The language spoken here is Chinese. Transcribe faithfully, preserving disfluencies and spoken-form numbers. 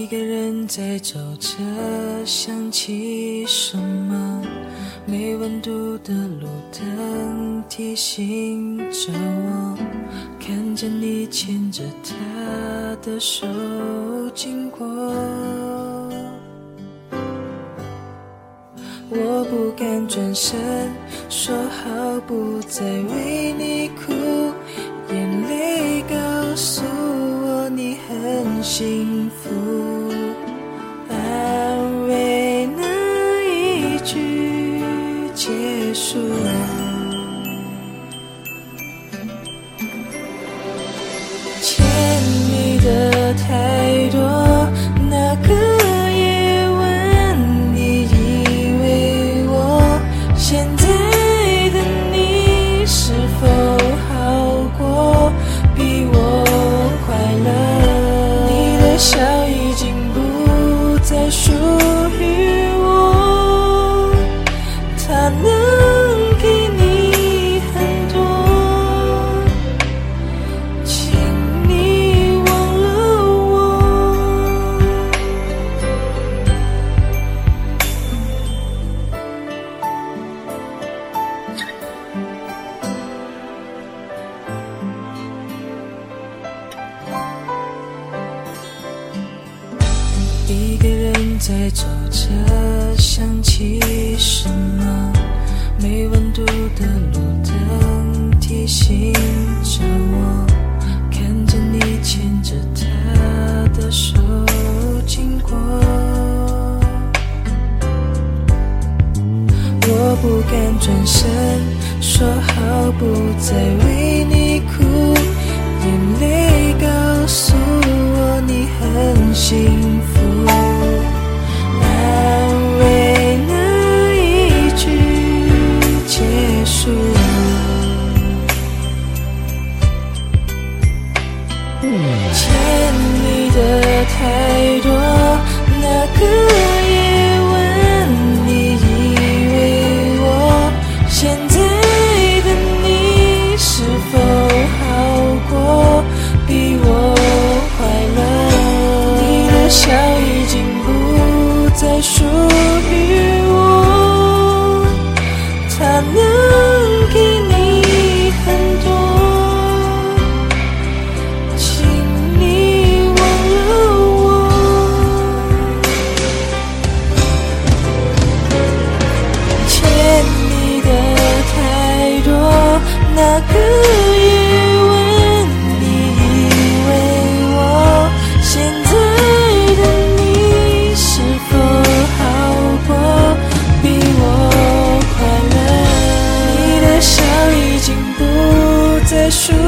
一个人在走着，想起什么？没温度的路灯提醒着我，看见你牵着他的手经过。我不敢转身，说好不再为你哭，眼泪告诉我你很幸福，安慰那一句结束。欠你的太多，那个夜晚你以为我现在的你是否好过，比我快乐？你的笑已经不再属于我，它能给你很多，请你忘了我。一个人在走着，想起什么？没温度的路灯提醒着我，看见你牵着他的手经过。我不敢转身，说好不再为你哭，眼泪告诉我你很幸福，安慰那一句结束。欠你的太多，那个夜晚你以为我现在的你是否好过，比我快乐？你的笑已经不再属于我，它能给你很多，请你忘了我。欠你的太多，那个夜晚你以为我现在的你是否好过，比我快乐？你的笑已经不再属